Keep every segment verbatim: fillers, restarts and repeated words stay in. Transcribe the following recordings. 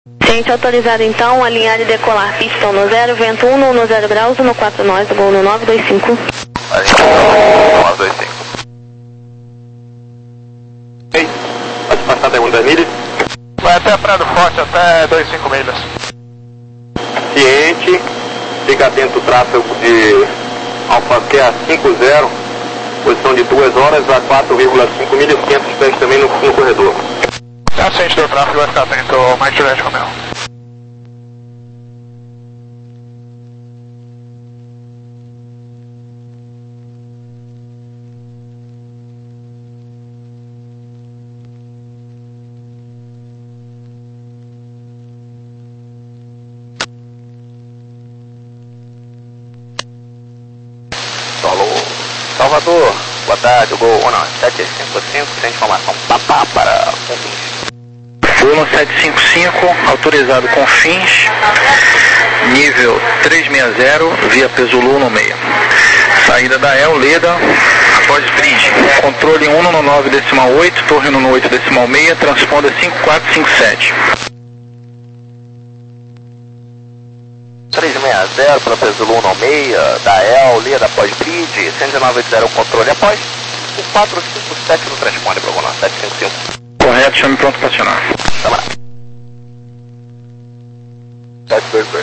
Gente autorizado então, alinhar e decolar, pistão no zero, vento um, no zero graus, no quatro nós, gol no nove dois cinco. nove dois cinco. Ei, pode passar até quantas milhas? Vai até a Praia do Forte, até vinte e cinco milhas. Ciente, fica atento o tráfego de Alfaquer cinco zero, posição de duas horas a quatro vírgula cinco milhas, quinhentos pés também no, no corredor. A ciente do tráfego vai ficar atento ao Mike Juliette Romeo. Salvador, boa tarde, o Gol Uno sete cinco cinco, sem informação, papá para Confins. Uno sete cinco cinco, autorizado Confins, nível trezentos e sessenta, via Pesulu no meio. Saída da El, Leda, após bridge. Controle um no nove decimal oito, torre no oito decimal seis, transponder cinco quatro cinco sete. trezentos e sessenta para Pesulu no meio, da El, Leda, após bridge, cento e nove oitenta, controle após, o quatro cinco sete no transponder para o Uno sete cinco cinco. Correto, chame pronto para acionar. Tamo lá. sete dois dois.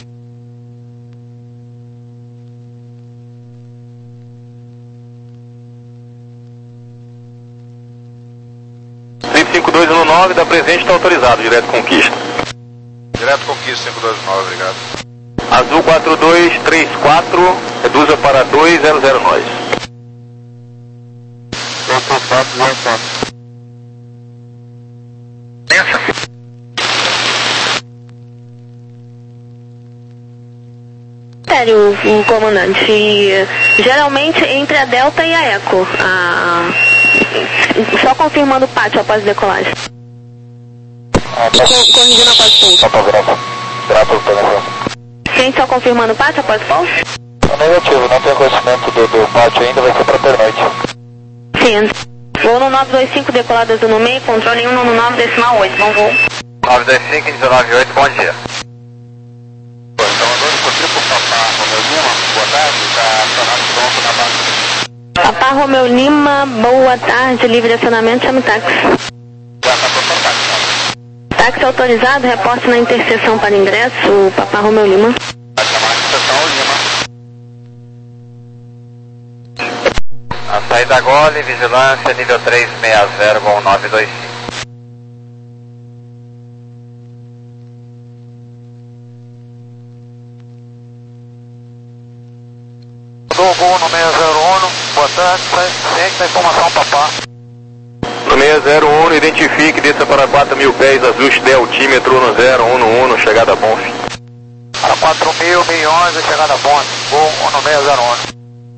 cinco cinco dois no nove, da presente está autorizado, direto conquista. Direto conquista cinco dois nove, obrigado. Azul quatro dois três quatro, reduza para dois zero zero nós. Pensa. Sério, o comandante, geralmente entre a Delta e a Eco, a... só confirmando o pátio após a decolagem. Co corrigindo após o pouso. Gente, só confirmando o pátio após o pouso? É negativo, não tenho conhecimento do, do pátio ainda, vai ser para pernoite. Sim. Voo no nove dois cinco, decolada no meio, controle um no nove decimal oito, bom voo. nove dois cinco, dezenove oito, bom dia. Papá Romeu Lima, boa tarde, livre acionamento, chame táxi. Táxi autorizado, reporte na interseção para ingresso, Papá Romeu Lima. A saída Gole, vigilância, nível três seis zero, com nove dois cinco. Do Gol no seis zero um, boa tarde, ciente da informação, papá. No seis zero um, identifique, desça para quatro mil pés, ajuste de altímetro no zero um um, chegada Bonf. Para quatro mil, mil e onze, chegada Bonf, Gol no seis zero um.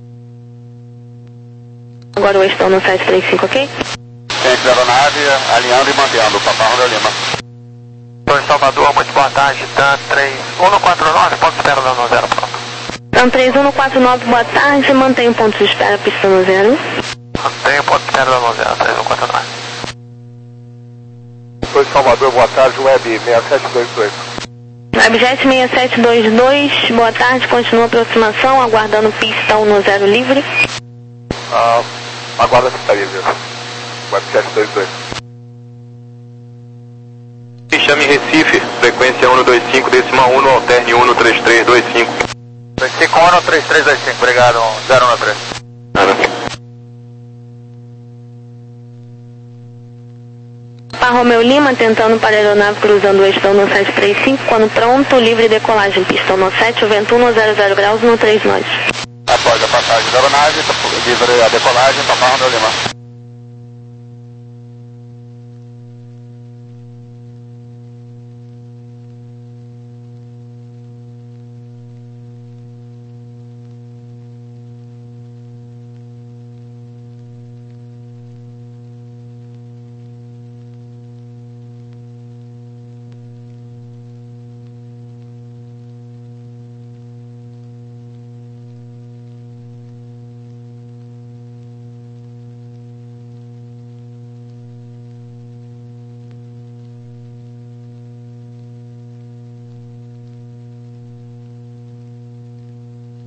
Agora o estão no sete três cinco, ok? Ciente da aeronave, alinhando e mantendo, Papá Romeu Lima. Estou em Salvador, muito boa tarde, TAM três um quatro nove, ponto de espera no zero, pronto. TAM três um quatro nove, boa tarde, mantém o ponto de espera, pista no zero. Mantém o ponto de espera no zero, três um quatro nove. Estou em Salvador, boa tarde, Web seis sete dois dois. Webjet seis sete dois dois, boa tarde, continua a aproximação, aguardando pistão no zero livre. Ah, aguarda a secretaria, viu? Web sete dois dois. Chame Recife, frequência um dois cinco, decimal um, alterne um três três dois cinco. dois cinco um três três dois cinco, obrigado, zero um três. Papá Romeu Lima, tentando para a aeronave cruzando o estão no sete três cinco, quando pronto, livre decolagem, pistão no sete, o vento um no zero zero graus, no três nós. Após a passagem da aeronave, livre a decolagem, Papá Romeu Lima.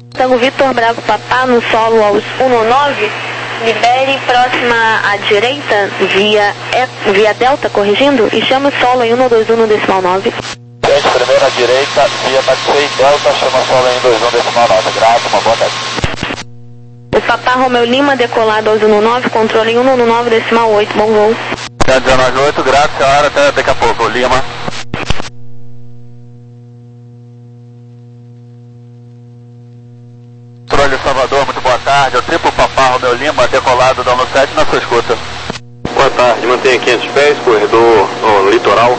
Tango Vitor Bravo Papá no solo aos um nove, libere próxima à direita, via, e, via Delta, corrigindo, e chama o solo em um dois um decimal nove. Gente, primeira direita, via taxi Delta, chama o solo em um dois um decimal nove, grato, uma boa tarde. O Papá Romeu Lima decolado aos um nove, controle em um nove decimal oito, bom voo. dezenove oito, grato, senhora, até daqui a pouco, Lima. Controle Salvador, muito boa tarde. Eu triplo Papá Romeu Lima, decolado da sete na sua escuta. Boa tarde, mantenha quinhentos pés, corredor no litoral.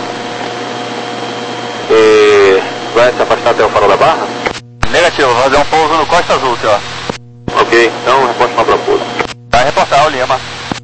E vai se afastar até o farol da Barra? Negativo, vou fazer um pouso no Costa Azul, senhor. Ok, então reporte para pouso. Vai reportar o Lima.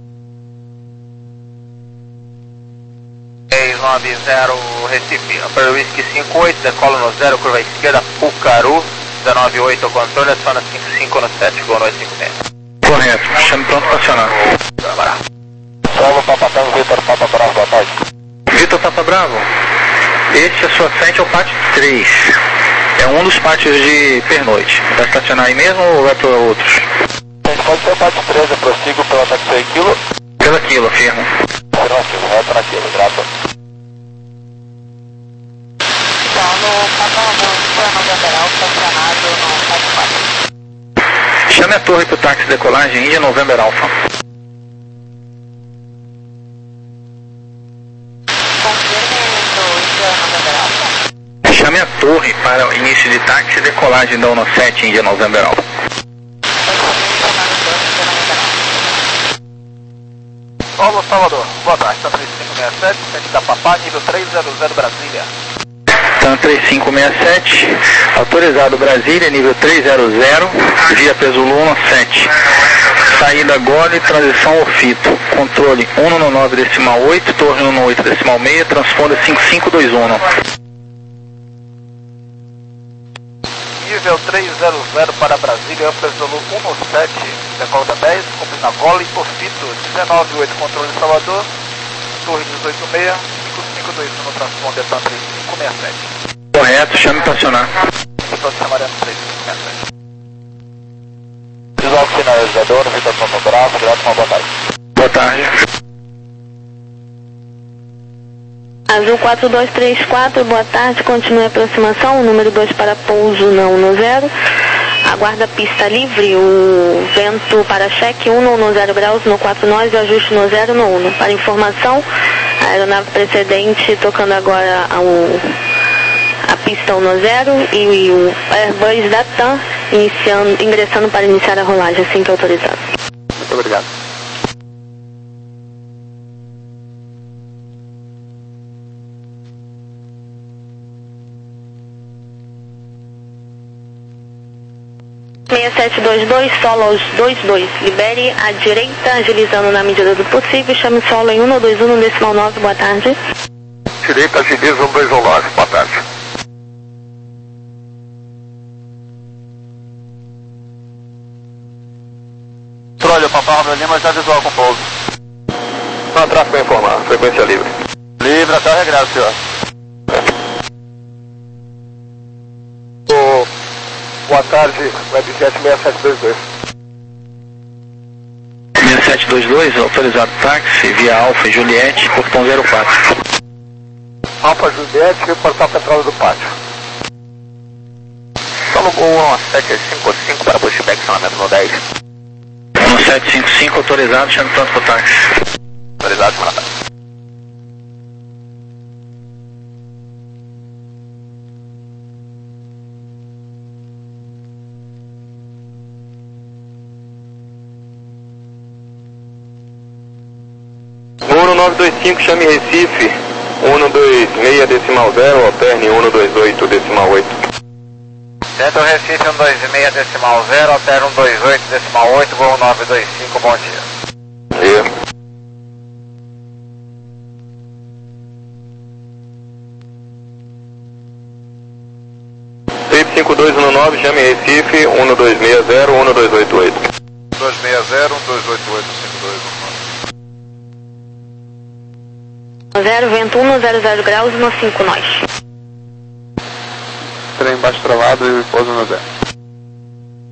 seis nove zero Recife, Upper Whisky cinco oito, decola no zero, curva esquerda, Pucaru, dezenove oito, controle, adiciona cinco cinco no sete, Gol dois cinco seis. Correto, chame pronto para acionar. Solo Papa Tango, Vitor Papa Bravo, boa tarde. Vitor Papa Bravo, este é a sua frente, é o pátio três. É um dos pátios de pernoite. Vai estacionar aí mesmo ou vai para outros? A gente pode ser o pátio três, eu prossigo pelo taxi quilo. Pela quilo, afirmo. Afirmativo, reto na quilo, grato. Solo Papa Romeu, November Alfa, estacionado no pátio quatro. Chame a torre para o táxi decolagem Índia November Alfa. Chame a torre para o início de táxi e decolagem da Uno sete Índia November Alfa. Solo Salvador, boa tarde, tá três cinco seis sete, frente da Papá, nível trezentos Brasília. TAM três cinco seis sete, autorizado Brasília, nível trezentos, via Pesulu Uno sete. Saída Gole, transição Ofito. Controle um nove decimal oito, torre um oito decimal seis, transponda cinco cinco dois um. Nível trezentos para Brasília, Pesulu um sete, decolta dez, combina Gole, Ofito, dezenove oito, controle Salvador, torre dezoito seis, cinco cinco dois um, transponda TAM três cinco seis sete. Correto, chame para acionar. Estou te chamando três cinco seis sete. Visual finalizador, Vitor Papa Bravo, grato, uma boa tarde. Boa tarde. Azul quatro dois três quatro, boa tarde, continue a aproximação, o número dois para pouso não no zero. Aguarda pista livre, o vento para cheque um no zero graus no quatro nós e ajuste no zero no um. Para informação, a aeronave precedente tocando agora a, a pista um no zero e, e o Airbus da TAM iniciando, ingressando para iniciar a rolagem, assim que autorizado. Muito obrigado. seis sete dois dois, solo aos dois dois, libere à direita, agilizando na medida do possível, chame solo em um dois um decimal nove, boa tarde. Direita, agiliza um dois um nove, boa tarde. Trolha, Papá Romeu Lima já visual com pouso. Não, tráfego a informar, frequência livre. Livre, até o regresso, senhor. Boa tarde, Webjet seis sete dois dois. seis sete dois dois, autorizado táxi, via Alfa Juliette, portão zero quatro. Alfa Juliette, portal petróleo do pátio. Solo Gol um sete cinco cinco para pushback, estacionamento no dez. um sete cinco cinco, autorizado, chame pronto para o táxi. Autorizado, semana tarde. Muro nove dois cinco, chame Recife, um dois seis decimal zero, alterne um dois oito decimal oito. Centro Recife um dois seis decimal zero, alterne um dois oito decimal oito, Gol nove dois cinco, bom dia. Dia. Trip cinco dois um nove, chame Recife, um dois seis zero, um dois oito oito. dois seis zero, um dois oito oito, cinco dois um nove. zero, vento um, zero zero graus no cinco nós. Trem baixo travado e pouso no zero.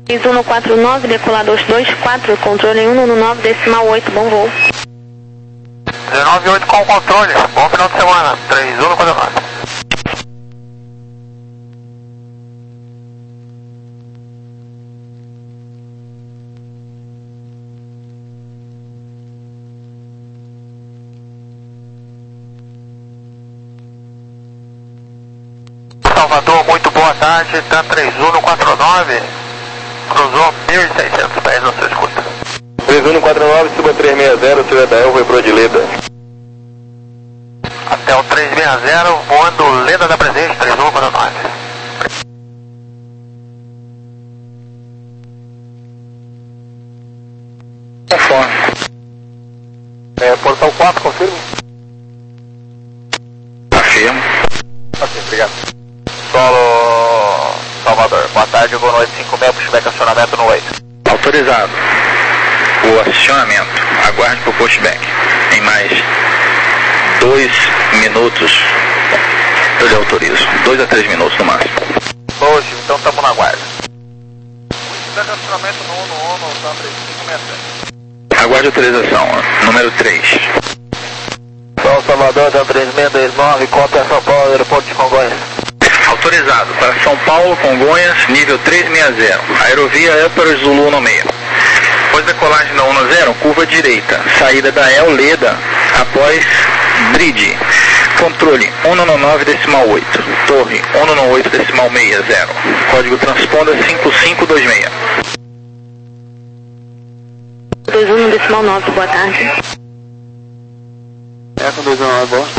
três um quatro nove, decolador dois quatro, controle um um nove, decimal oito, bom voo. dezenove oito com o controle, bom final de semana, três um quatro nove. Salvador, muito boa tarde, tá três um quatro nove, cruzou mil e seiscentos pés na sua escuta. três um quatro nove, suba trezentos e sessenta, Cidade da Elva e pro de Leda. Até o trezentos e sessenta, voando Leda da Presente, três um quatro nove. Conforme. É, portão quatro, confirma? Afirmo. Ok, obrigado. Solo Salvador, boa tarde, boa noite, cinco meia, pushback acionamento no oito. Autorizado. O acionamento. Aguarde para o pushback. Em mais dois minutos eu lhe autorizo. Dois a três minutos no máximo. Hoje, então estamos na guarda. Pushback acionamento no um no um, no tá três cinco seis sete. Aguarde autorização. Número três. São Salvador, da três seis dois nove, cópia São Paulo, aeroporto de Congonhas. Autorizado para São Paulo, Congonhas, nível trezentos e sessenta. Aerovia é para o Zulu no meio. Após decolagem da um zero, curva direita. Saída da El Leda após Bridge. Controle um nove decimal oito. Torre um oito decimal sessenta. Código transponder cinco cinco dois seis. dois um decimal nove, boa tarde. É com dois um nove, boa.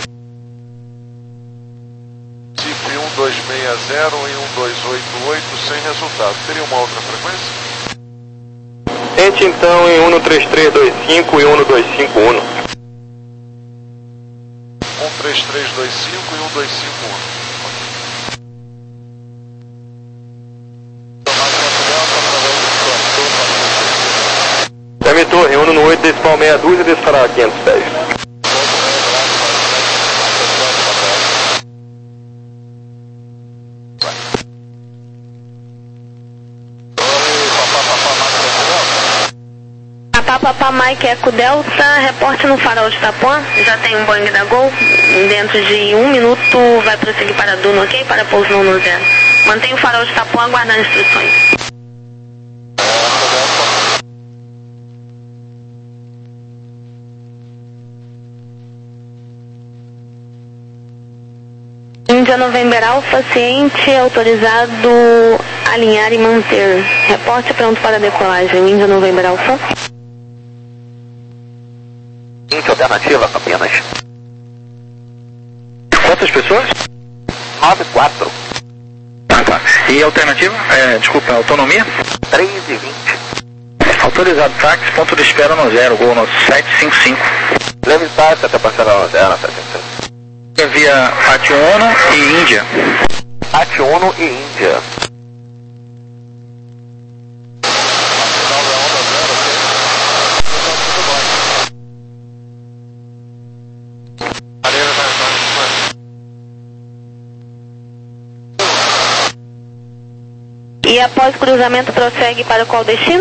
Cifre um dois seis zero e um dois oito oito sem resultado. Teria uma outra frequência? Tente então em um três três dois cinco e um dois cinco um. um três três dois cinco e um dois cinco um. Teme Torre, um oito decimal meia dúzia, disparar quinhentos pés. Papa Mike Eco Delta, reporte no farol de Tapuã, já tem um Boeing da Gol, dentro de um minuto vai prosseguir para Duno, ok? Para pouso no um zero. Mantenha o farol de Tapuã aguardando instruções. Índia November Alpha, ciente, autorizado alinhar e manter. Reporte pronto para decolagem, Índia November Alpha. Seguinte alternativa apenas. Quantas pessoas? nove quatro. Ah, tá. E a alternativa? É, desculpa, autonomia? três e vinte. Autorizado, táxi, ponto de espera no zero, gol no sete cinco cinco. Leve táxi até passar no zero, sete cinco cinco. Via Ati Uno e Índia. Ati Uno e Índia. E após cruzamento prossegue para qual destino?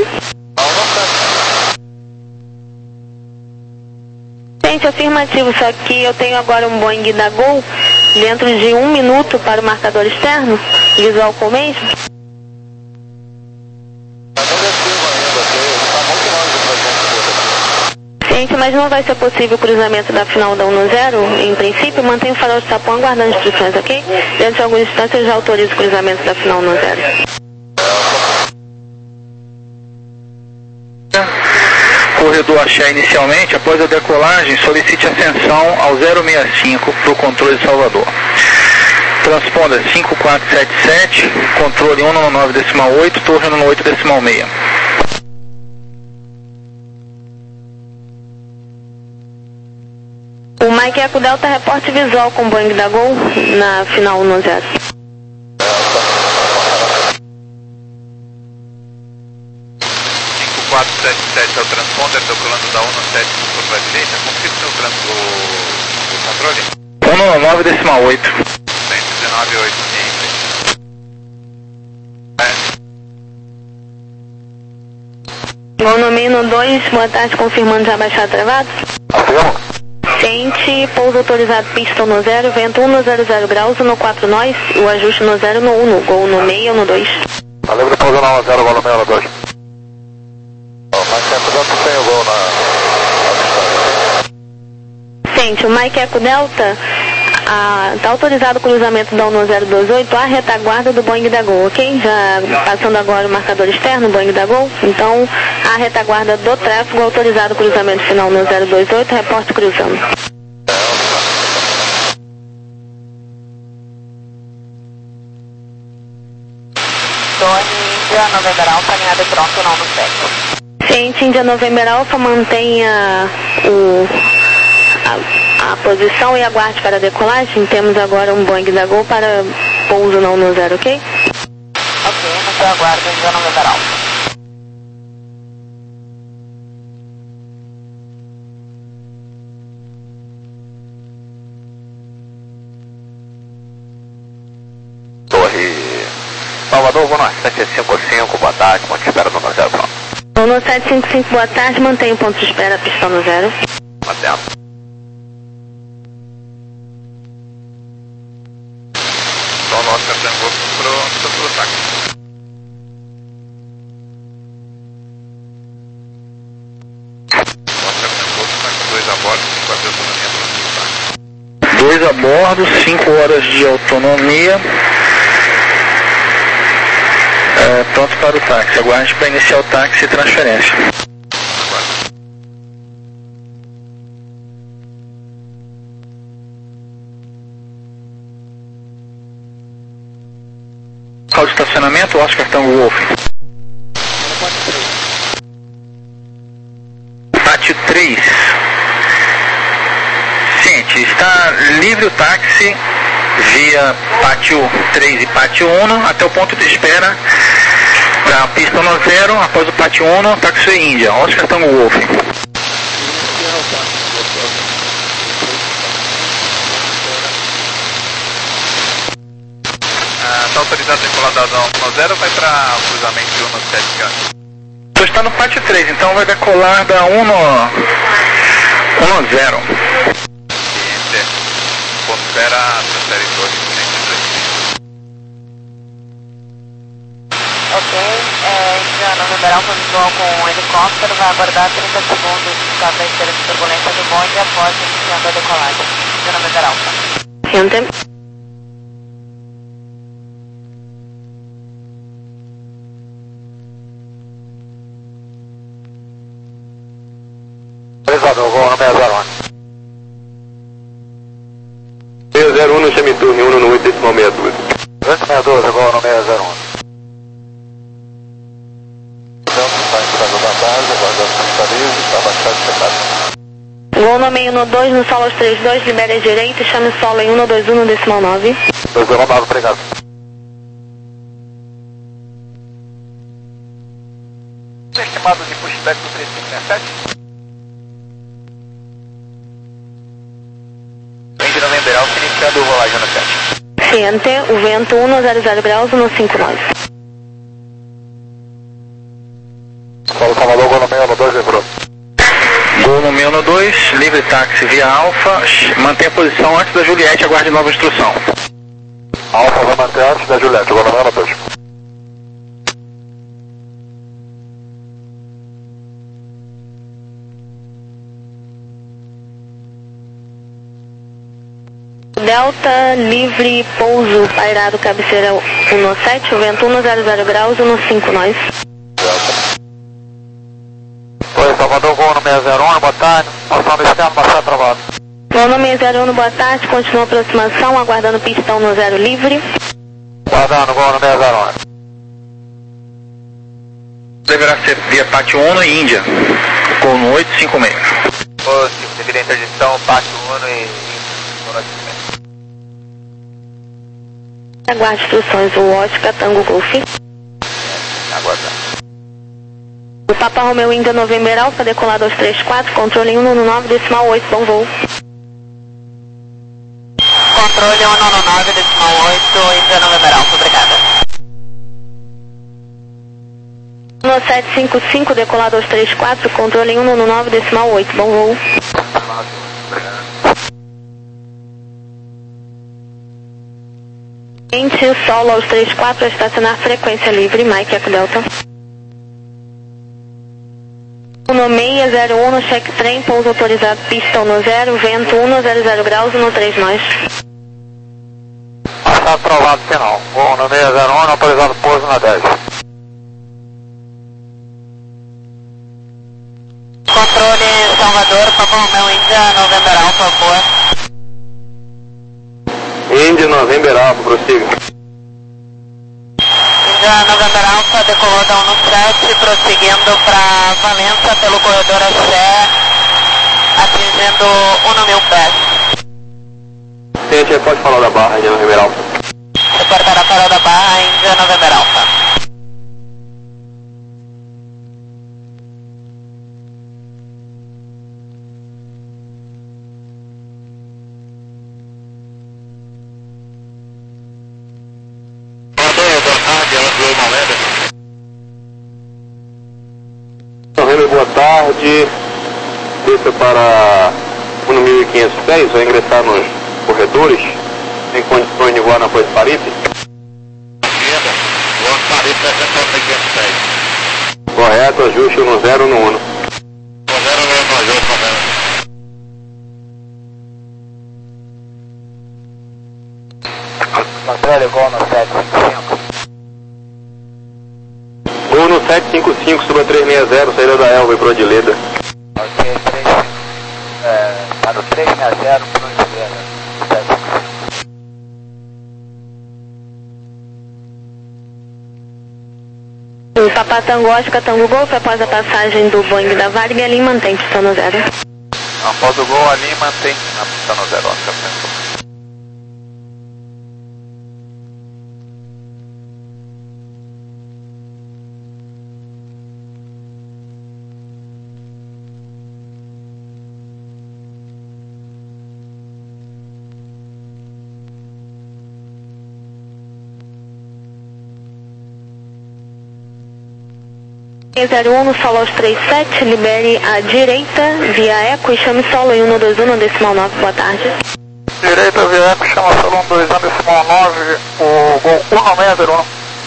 Gente, afirmativo, só que eu tenho agora um Boeing da Gol dentro de um minuto para o marcador externo, visual com o mesmo. Gente, mas não vai ser possível o cruzamento da final da um zero, em princípio, mantenha o farol de Tapuã aguardando instruções, ok? Dentro de alguma instância eu já autorizo o cruzamento da final um zero. Corredor Axé inicialmente, após a decolagem, solicite ascensão ao zero seis cinco para o controle de Salvador. Transponder cinco quatro sete sete, controle um nove decimal oito, torre um oito decimal seis. O Mike Eco Delta reporte visual com Boeing da Gol na final um zero. cinco quatro sete sete é o transponder, decolando da um sete para a direita. Confirme seu trans, o, o controle. um nove decimal oito. cento e dezenove ponto oito. É. Gol no meio no dois, boa tarde, confirmando já baixado travado. Afirma. Ciente, pouso autorizado, pista no zero, vento um no zero zero graus, no quatro nós, o ajuste no zero no um, no gol no meio no dois. Valeu, pouso no zero, gol no meio no dois. Mas sempre dando sem o gol na... Ciente, o Mike Eco Delta, está autorizado o cruzamento da um zero dois oito, a retaguarda do Boeing da Gol, ok? Já passando agora o marcador externo, Boeing da Gol, então a retaguarda do tráfego, autorizado o cruzamento final no zero dois oito, reporte cruzando. Tony, Índia, November Alpha, alinhado e pronto, não no sete. Ciente, Índia, November Alpha, mantenha o... A, a posição e aguarde para a decolagem. Temos agora um Boeing da Gol para pouso não no zero, ok? Ok, no seu aguardo, Índia, November Alpha. Torre Salvador, vou no sete cinco cinco, boa tarde, ponto de espera no zero, pronto. Vou no sete cinco cinco, boa tarde, mantenha o ponto de espera, pistão no zero. Mantendo. Oscar Tango pro, pro táxi. Oscar Tango está com dois a bordo, cinco horas de autonomia. Dois a bordo, cinco horas de autonomia. É, pronto para o táxi. Aguarde para iniciar o táxi e transferência. Local de estacionamento, Oscar Tango Wolf. Pátio três. Ciente, está livre o táxi via Pátio três e Pátio um até o ponto de espera da pista no zero, após o Pátio um, táxi Índia, Oscar Tango Wolf. Está autorizado a decolar da um zero ou vai para cruzamento de um no sete, cara? Você está no Pátio três, então vai decolar da um no zero. Ponto espera, transfere torre. Ok, é, Indiana, November Alpha visual com um helicóptero, vai aguardar trinta segundos para a esteira de turbulência do bonde após iniciando a decolagem. Indiana, November Alpha. Enter. Autorizado, vou no seis zero um. seis zero um no semiturno, um no oito decimal sessenta e dois. dois seis doze, vou no seis zero um. Está entrando da base, aguardando que está livre, está baixado e secado. Gol no meio no dois, no solo três dois, libere a direita, chame o solo em um dois um no decimal nove. dois zero nove, obrigado. Estimado de pushback do três cinco sete. Vende November Alpha iniciando o rolagem no sete. Ciente, o vento um no zero zero graus, no cinco nós. Paulo Salvador, gol no meio no dois, lembrou. Gol no meio no dois, livre táxi via Alfa, mantém a posição antes da Juliette, aguarde nova instrução. Alfa vai manter antes da Juliette, gol no meio no dois. Delta, livre, pouso, pairado, cabeceira um no sete, o vento um no zero zero graus, no cinco nós. Oi, Salvador, gol no seis zero um, boa tarde. Passando externo, baixar travado. Gol no seis zero um, boa tarde, continua a aproximação, aguardando pistão no zero livre. Guardando, gol no seis zero um. Deverá ser via Pátio um e Índia, gol no oito cinco seis. Ô, Silvio, devido à interdição, Pátio um e... Aguarde instruções, o Oscar Tango Golf. Aguardando. O Papa Romeo Índia November Alpha, decolado aos três quatro, controle um no nove, decimal oito, bom voo. Controle um no nove, decimal oito, Índia, November Alpha, obrigada. um sete cinco cinco, decolar dois três quatro, controle um no nove decimal oito, bom voo. Cliente solo aos três quatro, a estacionar frequência livre, Mike Eco Delta. No seis zero um, no check trem, pouso autorizado, pista um zero, vento um zero zero graus, no três nós. Está aprovado final. Bom, no seis zero um, autorizado pouso na dez. Controle Salvador, Papa Romeo Índia, November Alpha, boa. Índia, November Alpha, prossiga. Índia, November Alpha, decolou da um no sete, prosseguindo para Valença pelo corredor A C, atingindo um no mil pés. Gente, pode falar da barra, Índia, November Alpha. Reportar a parada da barra, Índia, November Alpha. November, boa tarde. Desça para um mil e quinhentos pés, vai ingressar nos corredores. Tem condições de voar na Coisa Paripe? Correto, ajuste no zero no um. Controle Gol no sete cinco cinco. Gol no sete cinco cinco, suba trezentos e sessenta, saída da Elva e pro Adileda. Ok, três, é, para o trezentos e sessenta, para o Adileda. sete cinco cinco. O Papa Tango Oscar Tango Golf, após a passagem do Boeing da Varg, ali mantém pista no zero. Após o gol ali, mantém na pista no zero, Oscar. zero um no solo aos três sete, libere à direita via eco e chame solo em um dois um no decimal nove, boa tarde. Direita via eco, chama solo um dois um decimal nove, o gol um no seis zero um.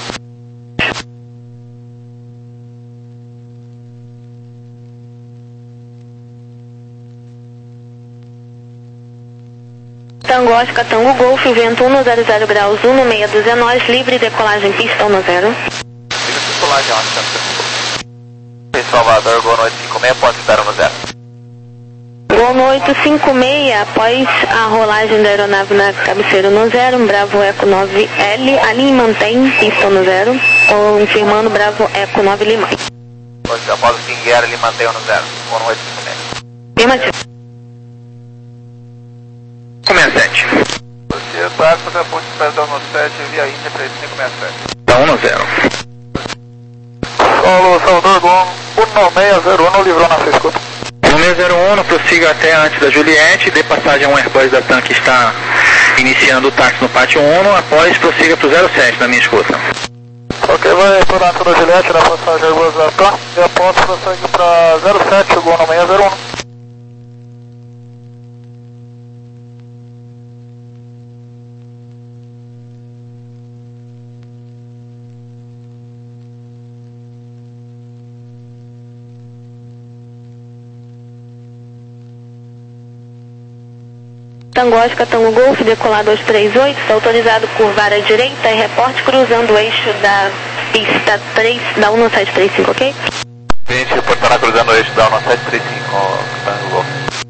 Tango Oscar Tango Golf, vento um zero zero graus, um no seis doze nós, livre decolagem pista um zero. Livre decolagem, Oscar. Salvador, Gol no oito cinco seis, pode esperar no zero. Gol no oito cinco seis, após a rolagem da aeronave na cabeceira no zero, Bravo Eco nove L, ali mantém pista no zero, confirmando Bravo Eco nove Lima. Pois, após o King Air, ele mantém no zero, Gol no oito cinco seis. Afirmativo. sete sete. Você tá com a ponte de perdão no sete, via Índia três cinco seis sete. Tá um no zero. Solo, Salvador, Gol um no seis zero um, livrou na sua escuta. No seis zero um, prossiga até antes da Juliette, dê passagem a um Airbus da TAM que está iniciando o táxi no pátio um, após prossiga para o zero sete na minha escuta. Ok, vai por antes da Juliette, na passagem Airbus da TAM, e após prossegue para zero sete, Gol no seis zero um. Tango Oscar Tango Golf, decolar dois três oito, está autorizado curvar à direita e reporte cruzando o eixo da pista três, da um sete três cinco, ok? Gente, reportará cruzando o eixo da um sete três cinco, Tango Golf.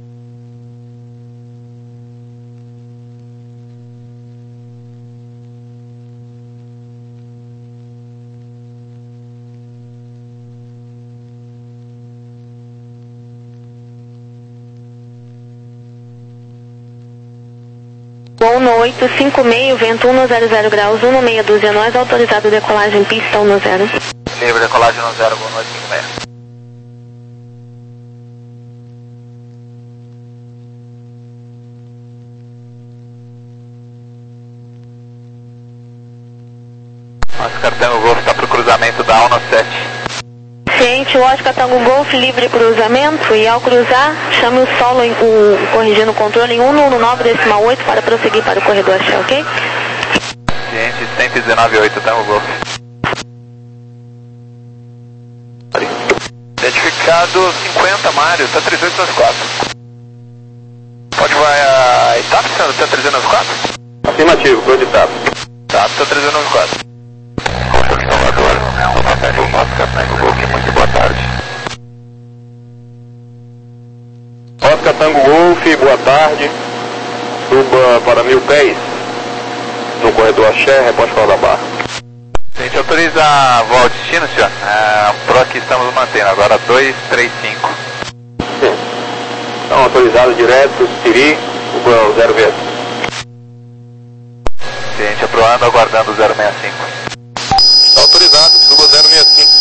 Gol no oito cinco seis, vento um zero zero graus, um no seis doze nós, autorizado decolagem pista um zero. Livre decolagem no zero, Gol no oito cinco seis. Oscar Tango Golf está para o cruzamento da um sete. Sete Oscar Tango Golf, livre cruzamento, e ao cruzar, chame o solo, em, o, corrigindo o controle em cento e nove decimal oito para prosseguir para o corredor Shell, ok? Ciente cento e dezenove ponto oito, Tango Golf. Identificado cinquenta, Mário, tá trezentos e quatro. Pode vai a etapa, senhor, tá trezentos e quatro? Afirmativo, cor de etapa. Tá, tá trezentos e quatro. Muito boa tarde. Oscar Tango Golf, boa tarde. Suba para mil pés. No corredor Axé, reposte para da Barra. A gente autoriza a voo ao destino, senhor. É, pro aqui estamos mantendo, agora dois três cinco. Sim. Então, autorizado direto, Siri, o zero vez. Ciente aprovando, aguardando o zero seis cinco. Está autorizado, suba zero seis cinco.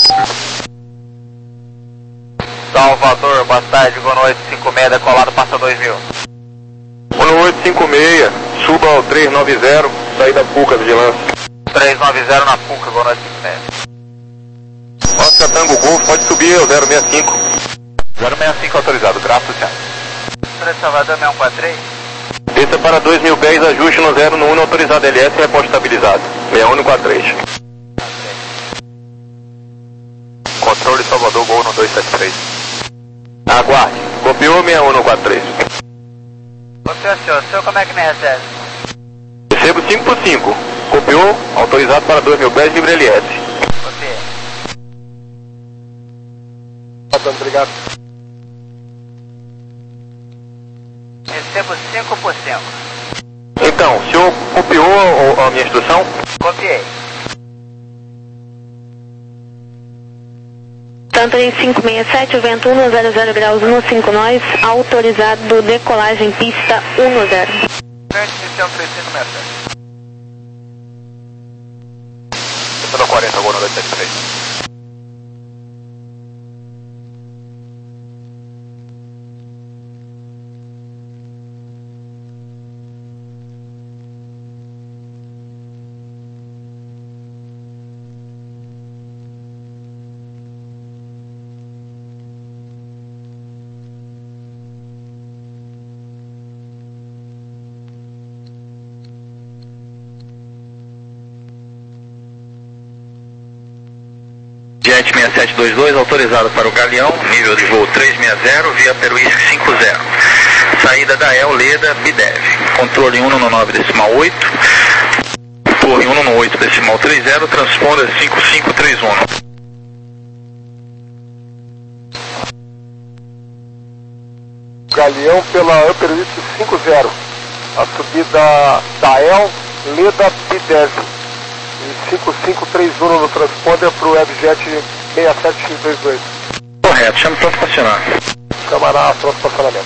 Salvador, boa tarde, Gol oito cinco seis, decolado, passa dois mil. Gol oito cinco seis, suba ao trezentos e noventa, saída Puca, vigilância. trezentos e noventa na Puca, Gol oito cinco seis. Oscar Tango Golf, pode subir ao zero seis cinco. zero seis cinco autorizado, graças, senhor. Salvador seis um quatro três. Desça para dois mil pés, ajuste no zero no um, autorizado L S, reposte estabilizado. seis um quatro três. Controle Salvador, Gol no dois sete três. Aguarde, copiou seis um quatro três. Copiou, senhor, o senhor como é que me recebe? Recebo cinco por cinco. Copiou, autorizado para dois mil pés, livre L S. Copiei. Obrigado. Recebo cinco por cinco. Então, o senhor copiou a, a minha instrução? Copiei. Tanto em cinco seis sete, o vento um zero zero graus no cinco nós, autorizado decolagem pista um zero. Frente inicial três cinco seis sete. Pelo quarenta, Gol no dois sete três. Jet seis sete dois dois, autorizado para o Galeão, nível de voo trezentos e sessenta, via Peruísque cinquenta. Saída da El Leda, Bidev. Controle cento e nove decimal oito. Torre cento e oito decimal trinta, transponder cinco cinco três um. Galeão pela Upper East cinquenta. A subida da El Leda, Bidev. E cinco cinco três um no transponder para o Webjet seis sete dois dois. Correto, chame pronto para acionar. Câmara pronto para acionamento.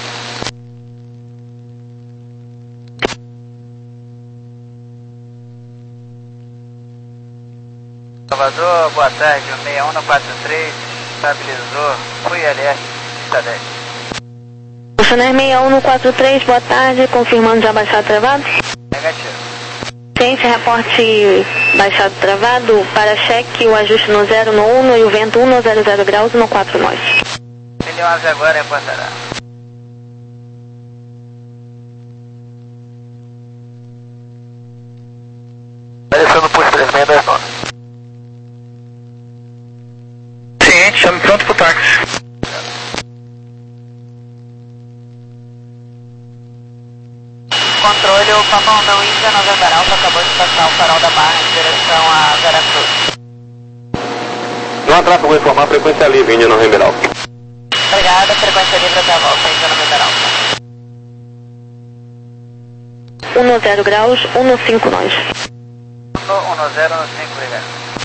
Salvador, boa tarde, o seis um quatro três, estabilizou, fui L S, pista dez. Funcionário seis um quatro três, boa tarde, confirmando já baixado travado. Negativo. Ciência, reporte baixado travado, para cheque, o ajuste no zero no um e o vento um no zero zero graus no quatro nós. Milhão onze agora, reportará. Aparecendo por três seis dois nove. Ciente, chame pronto para o táxi. Controle, o Papa Onda Índia November Alfa acabou de passar o farol da Barra em direção a Veracruz. Não há tráfego, vou informar a frequência livre, Índia November Alfa. Obrigada, frequência livre até a volta, Índia November Alfa. um no zero graus, um no cinco nós. um no zero no cinco, obrigado.